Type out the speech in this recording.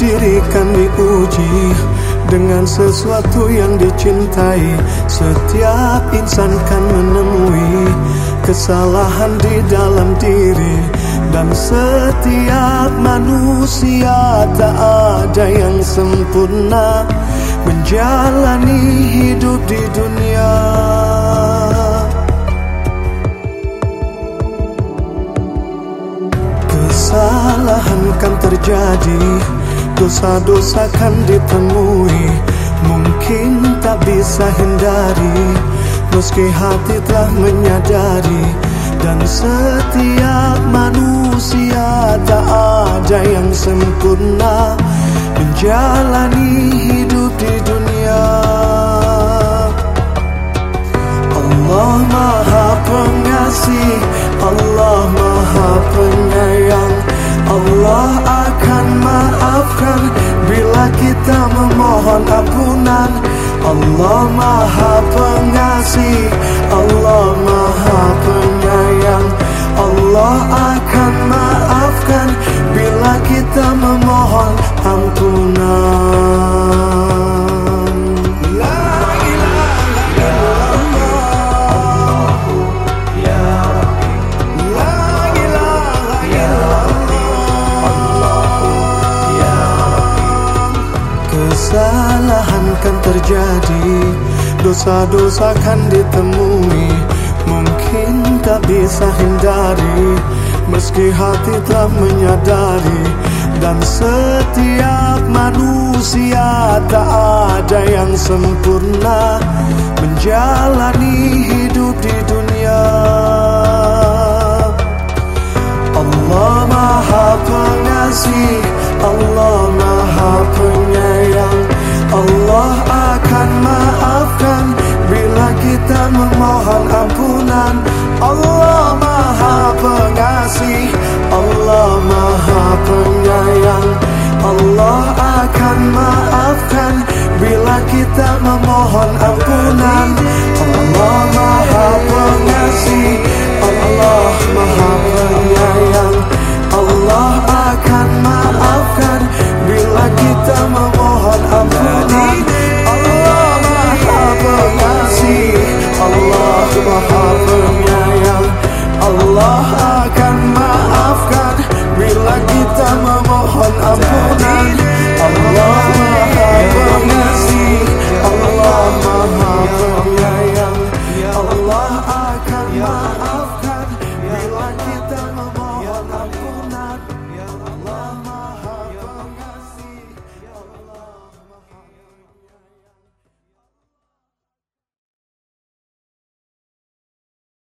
diri kan diuji dengan sesuatu yang dicintai. Setiap insan kan menemui kesalahan di dalam diri, dan setiap manusia tak ada yang sempurna menjalani hidup di dunia. Kesalahan kan terjadi, dosa-dosa kan ditemui, mungkin tak bisa hindari, meski hati telah menyadari. Dan setiap manusia tak ada yang sempurna menjalani hidup di dunia. Allah Maha Pengasih, Allah Maha Penyayang, Allah akan maafkan bila kita memohon ampunan. Allah Maha Pengasih, Allah Maha Penyayang, Allah akan maafkan bila kita memohon ampunan. Kesalahan kan terjadi, dosa-dosa kan ditemui, mungkin tak bisa hindari, meski hati telah menyadari. Dan setiap manusia tak ada yang sempurna menjalani hidup di dunia. Allah Maha Pengasih, Allah Maha Penyayang, Allah akan maafkan bila kita memohon ampunan. Allah Maha Pengasih, Allah Maha Penyayang, Allah akan maafkan bila kita memohon ampunan. Allah Maha Pengasih, Allah Maha Penyayang, Allah akan maafkan bila kita memohon ampunan. Allah Maha Pengasih, Allah Maha Penyayang, Allah